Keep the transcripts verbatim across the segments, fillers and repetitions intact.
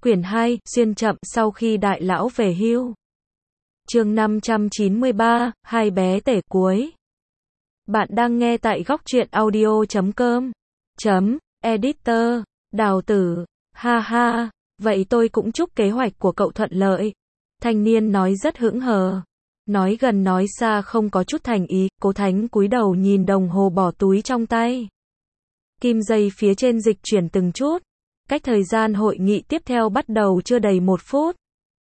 Quyển hai, xuyên chậm sau khi đại lão về hưu. Chương năm trăm chín mươi ba, hai bé tể cuối. Bạn đang nghe tại góc truyện audio chấm com. Chấm, editor, Đào Tử, ha ha, vậy tôi cũng chúc kế hoạch của cậu thuận lợi. Thanh niên nói rất hững hờ. Nói gần nói xa không có chút thành ý, Cố Thánh cúi đầu nhìn đồng hồ bỏ túi trong tay. Kim dây phía trên dịch chuyển từng chút. Cách thời gian hội nghị tiếp theo bắt đầu chưa đầy một phút.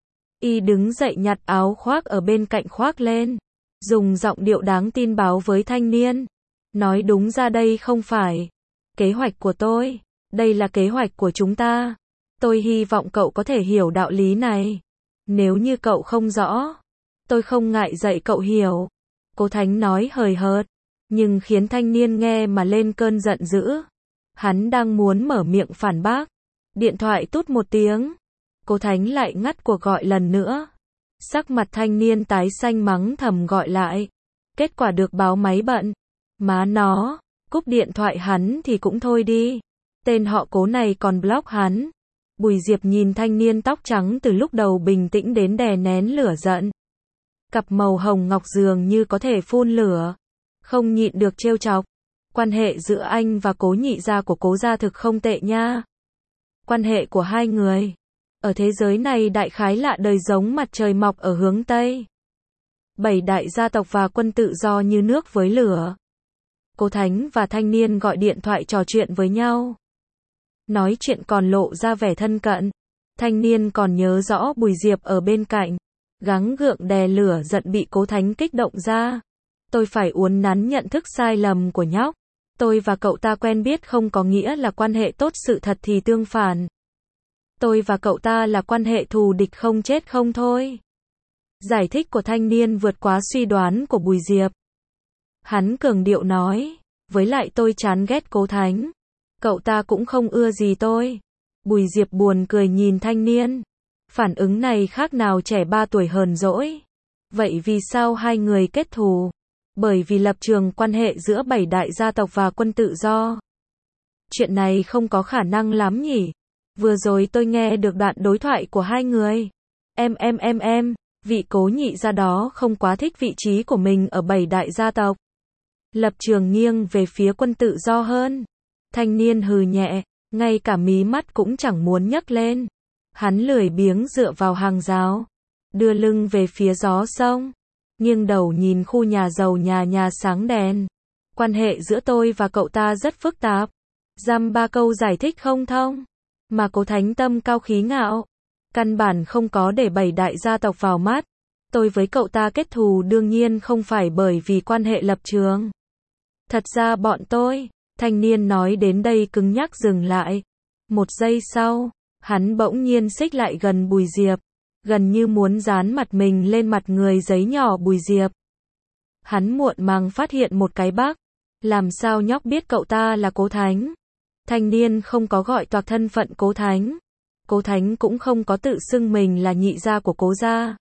Y đứng dậy nhặt áo khoác ở bên cạnh khoác lên. Dùng giọng điệu đáng tin báo với thanh niên. Nói đúng ra đây không phải kế hoạch của tôi. Đây là kế hoạch của chúng ta. Tôi hy vọng cậu có thể hiểu đạo lý này. Nếu như cậu không rõ, tôi không ngại dạy cậu hiểu. Cố Thánh nói hời hợt, nhưng khiến thanh niên nghe mà lên cơn giận dữ. Hắn đang muốn mở miệng phản bác. Điện thoại tút một tiếng. Cố Thánh lại ngắt cuộc gọi lần nữa. Sắc mặt thanh niên tái xanh mắng thầm gọi lại. Kết quả được báo máy bận. Má nó, cúp điện thoại hắn thì cũng thôi đi. Tên họ Cố này còn block hắn. Bùi Diệp nhìn thanh niên tóc trắng từ lúc đầu bình tĩnh đến đè nén lửa giận. Cặp màu hồng ngọc dường như có thể phun lửa. Không nhịn được trêu chọc. Quan hệ giữa anh và Cố nhị gia của Cố gia thực không tệ nha. Quan hệ của hai người ở thế giới này đại khái lạ đời giống mặt trời mọc ở hướng Tây. Bảy đại gia tộc và quân tự do như nước với lửa. Cố Thánh và thanh niên gọi điện thoại trò chuyện với nhau. Nói chuyện còn lộ ra vẻ thân cận. Thanh niên còn nhớ rõ Bùi Diệp ở bên cạnh. Gắng gượng đè lửa giận bị Cố Thánh kích động ra. Tôi phải uốn nắn nhận thức sai lầm của nhóc. Tôi và cậu ta quen biết không có nghĩa là quan hệ tốt, sự thật thì tương phản. Tôi và cậu ta là quan hệ thù địch không chết không thôi. Giải thích của thanh niên vượt quá suy đoán của Bùi Diệp. Hắn cường điệu nói, với lại tôi chán ghét Cố Thánh. Cậu ta cũng không ưa gì tôi. Bùi Diệp buồn cười nhìn thanh niên. Phản ứng này khác nào trẻ ba tuổi hờn dỗi. Vậy vì sao hai người kết thù? Bởi vì lập trường quan hệ giữa bảy đại gia tộc và quân tự do. Chuyện này không có khả năng lắm nhỉ. Vừa rồi tôi nghe được đoạn đối thoại của hai người. Em em em em, vị Cố nhị gia đó không quá thích vị trí của mình ở bảy đại gia tộc. Lập trường nghiêng về phía quân tự do hơn. Thanh niên hừ nhẹ, ngay cả mí mắt cũng chẳng muốn nhấc lên. Hắn lười biếng dựa vào hàng rào, đưa lưng về phía gió sông, nghiêng đầu nhìn khu nhà giàu nhà nhà sáng đèn. Quan hệ giữa tôi và cậu ta rất phức tạp. Dăm ba câu giải thích không thông. Mà Cố Thánh tâm cao khí ngạo. Căn bản không có để bảy đại gia tộc vào mắt. Tôi với cậu ta kết thù đương nhiên không phải bởi vì quan hệ lập trường. Thật ra bọn tôi, thanh niên nói đến đây cứng nhắc dừng lại. Một giây sau, hắn bỗng nhiên xích lại gần Bùi Diệp. Gần như muốn dán mặt mình lên mặt người giấy nhỏ Bùi Diệp. Hắn muộn màng phát hiện một cái bug. Làm sao nhóc biết cậu ta là Cố Thánh? Thanh niên không có gọi toạc thân phận Cố Thánh. Cố Thánh cũng không có tự xưng mình là nhị gia của Cố gia.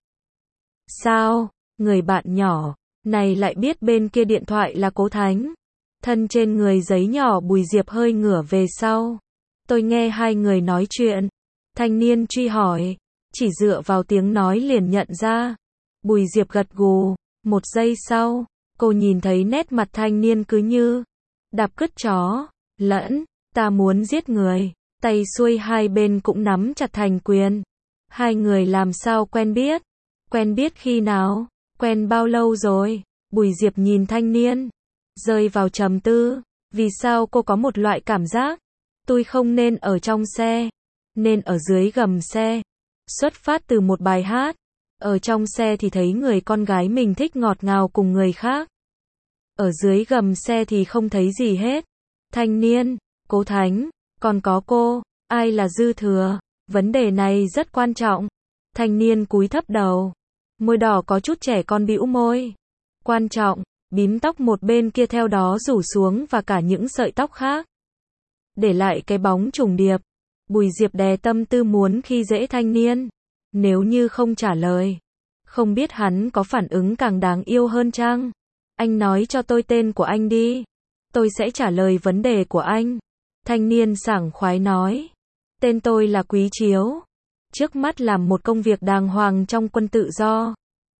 Sao, người bạn nhỏ này lại biết bên kia điện thoại là Cố Thánh? Thân trên người giấy nhỏ Bùi Diệp hơi ngửa về sau. Tôi nghe hai người nói chuyện. Thanh niên truy hỏi. Chỉ dựa vào tiếng nói liền nhận ra. Bùi Diệp gật gù. Một giây sau, cô nhìn thấy nét mặt thanh niên cứ như đạp cứt chó. Lẫn, ta muốn giết người. Tay xuôi hai bên cũng nắm chặt thành quyền. Hai người làm sao quen biết? Quen biết khi nào? Quen bao lâu rồi? Bùi Diệp nhìn thanh niên, rơi vào trầm tư. Vì sao cô có một loại cảm giác tôi không nên ở trong xe, nên ở dưới gầm xe. Xuất phát từ một bài hát. Ở trong xe thì thấy người con gái mình thích ngọt ngào cùng người khác. Ở dưới gầm xe thì không thấy gì hết. Thanh niên, Cố Thánh, còn có cô, ai là dư thừa? Vấn đề này rất quan trọng. Thanh niên cúi thấp đầu. Môi đỏ có chút trẻ con bĩu môi. Quan trọng, bím tóc một bên kia theo đó rủ xuống và cả những sợi tóc khác. Để lại cái bóng trùng điệp. Bùi Diệp đè tâm tư muốn khi dễ thanh niên. Nếu như không trả lời, không biết hắn có phản ứng càng đáng yêu hơn chăng? Anh nói cho tôi tên của anh đi. Tôi sẽ trả lời vấn đề của anh. Thanh niên sảng khoái nói. Tên tôi là Quý Chiếu. Trước mắt làm một công việc đàng hoàng trong quân tự do.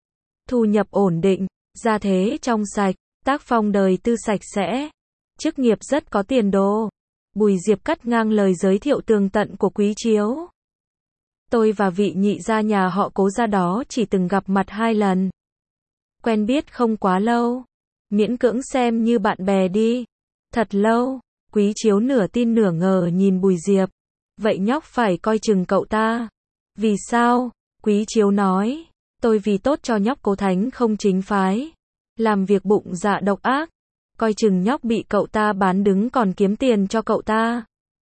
Thu nhập ổn định, gia thế trong sạch, tác phong đời tư sạch sẽ. Chức nghiệp rất có tiền đồ. Bùi Diệp cắt ngang lời giới thiệu tường tận của Quý Chiếu. Tôi và vị nhị gia nhà họ Cố gia đó chỉ từng gặp mặt hai lần. Quen biết không quá lâu. Miễn cưỡng xem như bạn bè đi. Thật lâu. Quý Chiếu nửa tin nửa ngờ nhìn Bùi Diệp. Vậy nhóc phải coi chừng cậu ta. Vì sao? Quý Chiếu nói. Tôi vì tốt cho nhóc Cố Thánh không chính phái. Làm việc bụng dạ độc ác. Coi chừng nhóc bị cậu ta bán đứng còn kiếm tiền cho cậu ta.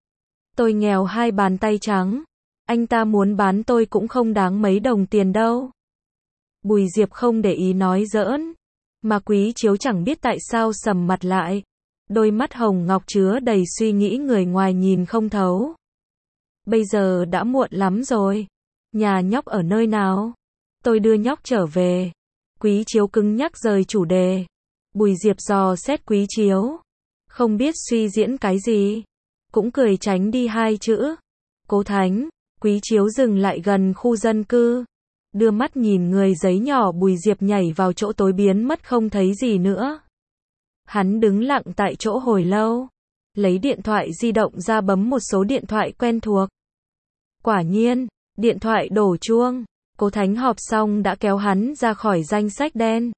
Tôi nghèo hai bàn tay trắng. Anh ta muốn bán tôi cũng không đáng mấy đồng tiền đâu. Bùi Diệp không để ý nói giỡn. Mà Quý Chiếu chẳng biết tại sao sầm mặt lại. Đôi mắt hồng ngọc chứa đầy suy nghĩ người ngoài nhìn không thấu. Bây giờ đã muộn lắm rồi. Nhà nhóc ở nơi nào? Tôi đưa nhóc trở về. Quý Chiếu cứng nhắc rời chủ đề. Bùi Diệp dò xét Quý Chiếu. Không biết suy diễn cái gì. Cũng cười tránh đi hai chữ. Cố Thánh. Quý Chiếu dừng lại gần khu dân cư. Đưa mắt nhìn người giấy nhỏ Bùi Diệp nhảy vào chỗ tối biến mất không thấy gì nữa. Hắn đứng lặng tại chỗ hồi lâu. Lấy điện thoại di động ra bấm một số điện thoại quen thuộc. Quả nhiên, điện thoại đổ chuông. Cố Thánh họp xong đã kéo hắn ra khỏi danh sách đen.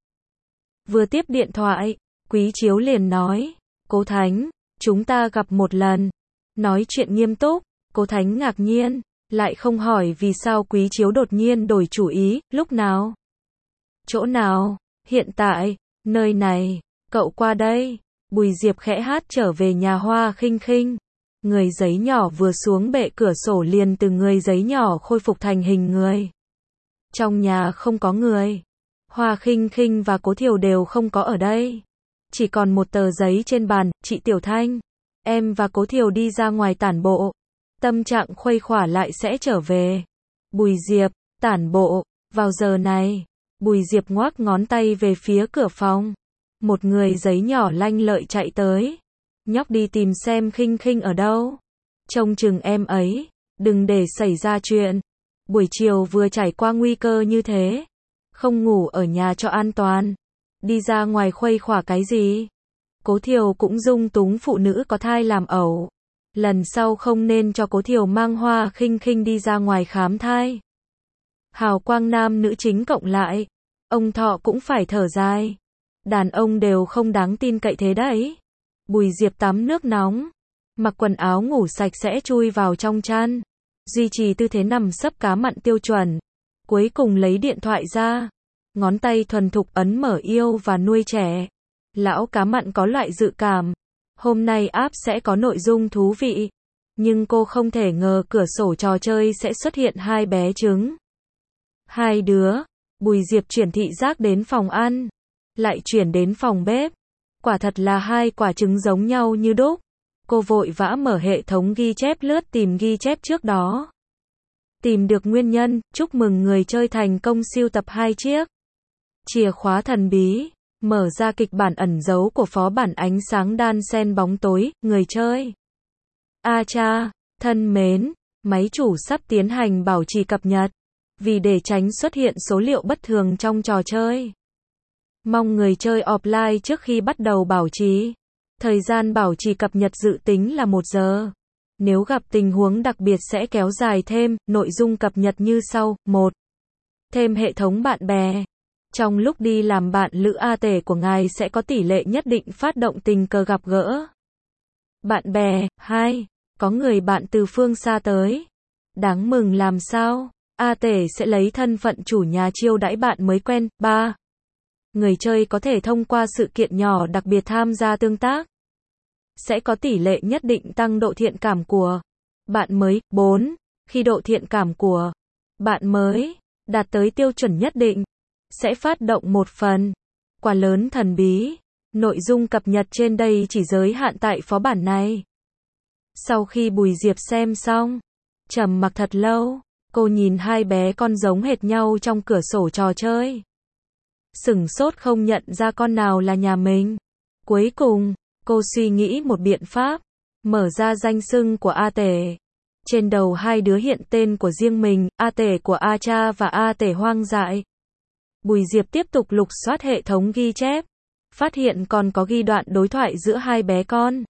Vừa tiếp điện thoại, Quý Chiếu liền nói. Cố Thánh, chúng ta gặp một lần. Nói chuyện nghiêm túc. Cố Thánh ngạc nhiên. Lại không hỏi vì sao Quý Chiếu đột nhiên đổi chủ ý. Lúc nào? Chỗ nào? Hiện tại. Nơi này. Cậu qua đây. Bùi Diệp khẽ hát trở về nhà Hoa Khinh Khinh. Người giấy nhỏ vừa xuống bệ cửa sổ liền từ người giấy nhỏ khôi phục thành hình người. Trong nhà không có người. Hoa Khinh Khinh và Cố Thiều đều không có ở đây. Chỉ còn một tờ giấy trên bàn. Chị Tiểu Thanh. Em và Cố Thiều đi ra ngoài tản bộ. Tâm trạng khuây khỏa lại sẽ trở về. Bùi Diệp, tản bộ. Vào giờ này. Bùi Diệp ngoác ngón tay về phía cửa phòng. Một người giấy nhỏ lanh lợi chạy tới. Nhóc đi tìm xem Khinh Khinh ở đâu. Trông chừng em ấy. Đừng để xảy ra chuyện. Buổi chiều vừa trải qua nguy cơ như thế. Không ngủ ở nhà cho an toàn. Đi ra ngoài khuây khỏa cái gì? Cố Thiều cũng dung túng phụ nữ có thai làm ẩu. Lần sau không nên cho Cố Thiều mang Hoa Khinh Khinh đi ra ngoài khám thai. Hào quang nam nữ chính cộng lại. Ông Thọ cũng phải thở dài. Đàn ông đều không đáng tin cậy thế đấy. Bùi Diệp tắm nước nóng. Mặc quần áo ngủ sạch sẽ chui vào trong chăn. Duy trì tư thế nằm sấp cá mặn tiêu chuẩn. Cuối cùng lấy điện thoại ra. Ngón tay thuần thục ấn mở yêu và nuôi trẻ. Lão cá mặn có loại dự cảm. Hôm nay app sẽ có nội dung thú vị. Nhưng cô không thể ngờ cửa sổ trò chơi sẽ xuất hiện hai bé trứng. Hai đứa. Bùi Diệp chuyển thị giác đến phòng ăn. Lại chuyển đến phòng bếp. Quả thật là hai quả trứng giống nhau như đúc. Cô vội vã mở hệ thống ghi chép lướt tìm ghi chép trước đó. Tìm được nguyên nhân, chúc mừng người chơi thành công siêu tập hai chiếc. Chìa khóa thần bí. Mở ra kịch bản ẩn giấu của phó bản ánh sáng đan xen bóng tối, người chơi. A cha, thân mến, máy chủ sắp tiến hành bảo trì cập nhật. Vì để tránh xuất hiện số liệu bất thường trong trò chơi. Mong người chơi offline trước khi bắt đầu bảo trì. Thời gian bảo trì cập nhật dự tính là một giờ. Nếu gặp tình huống đặc biệt sẽ kéo dài thêm, nội dung cập nhật như sau. một. Thêm hệ thống bạn bè. Trong lúc đi làm bạn lữ A tể của ngài sẽ có tỷ lệ nhất định phát động tình cờ gặp gỡ. Bạn bè. hai. Có người bạn từ phương xa tới. Đáng mừng làm sao? A tể sẽ lấy thân phận chủ nhà chiêu đãi bạn mới quen. ba. Người chơi có thể thông qua sự kiện nhỏ đặc biệt tham gia tương tác. Sẽ có tỷ lệ nhất định tăng độ thiện cảm của bạn mới. bốn. Khi độ thiện cảm của bạn mới đạt tới tiêu chuẩn nhất định, sẽ phát động một phần quà lớn thần bí. Nội dung cập nhật trên đây chỉ giới hạn tại phó bản này. Sau khi Bùi Diệp xem xong, trầm mặc thật lâu, cô nhìn hai bé con giống hệt nhau trong cửa sổ trò chơi. Sửng sốt không nhận ra con nào là nhà mình. Cuối cùng, cô suy nghĩ một biện pháp, mở ra danh xưng của A tể. Trên đầu hai đứa hiện tên của riêng mình, A Tể của A Cha và A Tể hoang dại. Bùi Diệp tiếp tục lục soát hệ thống ghi chép, phát hiện còn có ghi đoạn đối thoại giữa hai bé con.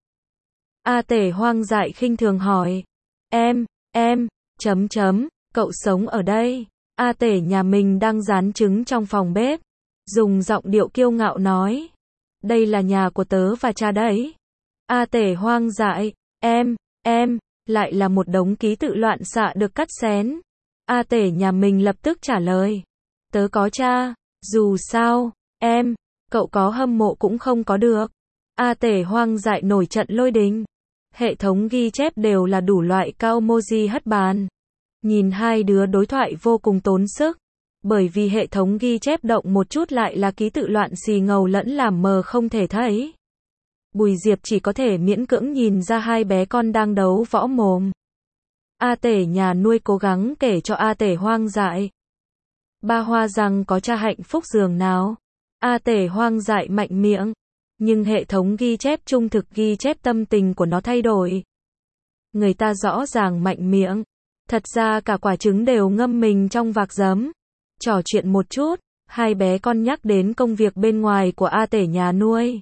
A Tể hoang dại khinh thường hỏi, em, em, chấm chấm, cậu sống ở đây. A Tể nhà mình đang rán trứng trong phòng bếp, dùng giọng điệu kiêu ngạo nói, đây là nhà của tớ và cha đấy. A Tể hoang dại, em, em, lại là một đống ký tự loạn xạ được cắt xén. A Tể nhà mình lập tức trả lời, tớ có cha, dù sao, em, cậu có hâm mộ cũng không có được. A Tể hoang dại nổi trận lôi đình. Hệ thống ghi chép đều là đủ loại cao emoji hất bàn. Nhìn hai đứa đối thoại vô cùng tốn sức, bởi vì hệ thống ghi chép động một chút lại là ký tự loạn xì ngầu lẫn làm mờ không thể thấy. Bùi Diệp chỉ có thể miễn cưỡng nhìn ra hai bé con đang đấu võ mồm. A Tể nhà nuôi cố gắng kể cho A Tể hoang dại. Ba Hoa rằng có cha hạnh phúc giường nào. A Tể hoang dại mạnh miệng. Nhưng hệ thống ghi chép trung thực ghi chép tâm tình của nó thay đổi. Người ta rõ ràng mạnh miệng. Thật ra cả quả trứng đều ngâm mình trong vạc giấm. Trò chuyện một chút, hai bé con nhắc đến công việc bên ngoài của A Tể nhà nuôi.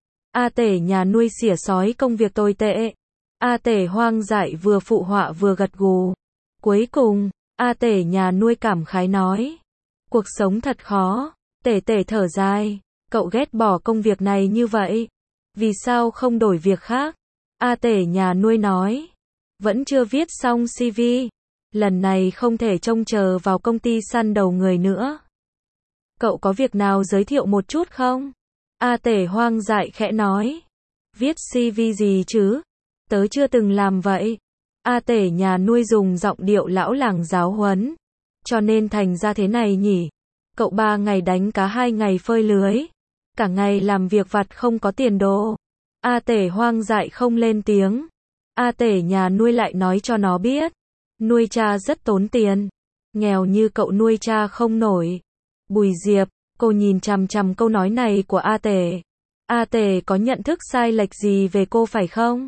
A Tể nhà nuôi xỉa xói công việc tồi tệ. A Tể hoang dại vừa phụ họa vừa gật gù. Cuối cùng, A Tể nhà nuôi cảm khái nói, cuộc sống thật khó. Tể Tể thở dài, cậu ghét bỏ công việc này như vậy, vì sao không đổi việc khác? A Tể nhà nuôi nói, vẫn chưa viết xong xê vê, lần này không thể trông chờ vào công ty săn đầu người nữa. Cậu có việc nào giới thiệu một chút không? A Tể hoang dại khẽ nói, viết xê vê gì chứ? Tớ chưa từng làm vậy. A Tể nhà nuôi dùng giọng điệu lão làng giáo huấn, cho nên thành ra thế này nhỉ? Cậu ba ngày đánh cá hai ngày phơi lưới, cả ngày làm việc vặt không có tiền đồ. A Tể hoang dại không lên tiếng. A Tể nhà nuôi lại nói cho nó biết, nuôi cha rất tốn tiền, nghèo như cậu nuôi cha không nổi. Bùi Diệp, cô nhìn chằm chằm câu nói này của A Tể. A Tể có nhận thức sai lệch gì về cô phải không?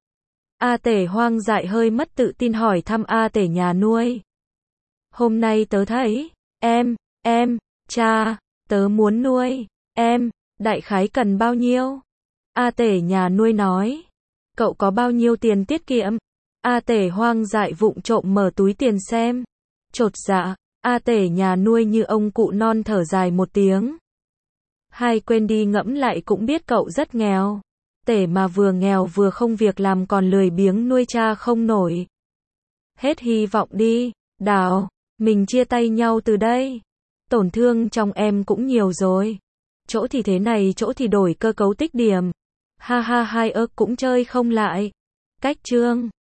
A Tể hoang dại hơi mất tự tin hỏi thăm A Tể nhà nuôi. Hôm nay tớ thấy, em, em, cha, tớ muốn nuôi, em, đại khái cần bao nhiêu? A Tể nhà nuôi nói, cậu có bao nhiêu tiền tiết kiệm? A Tể hoang dại vụng trộm mở túi tiền xem. Chột dạ, A Tể nhà nuôi như ông cụ non thở dài một tiếng. Hay quên đi ngẫm lại cũng biết cậu rất nghèo. Tể mà vừa nghèo vừa không việc làm còn lười biếng nuôi cha không nổi. Hết hy vọng đi, Đào, mình chia tay nhau từ đây. Tổn thương trong em cũng nhiều rồi. Chỗ thì thế này chỗ thì đổi cơ cấu tích điểm. Ha ha hai ơ cũng chơi không lại. Cách chương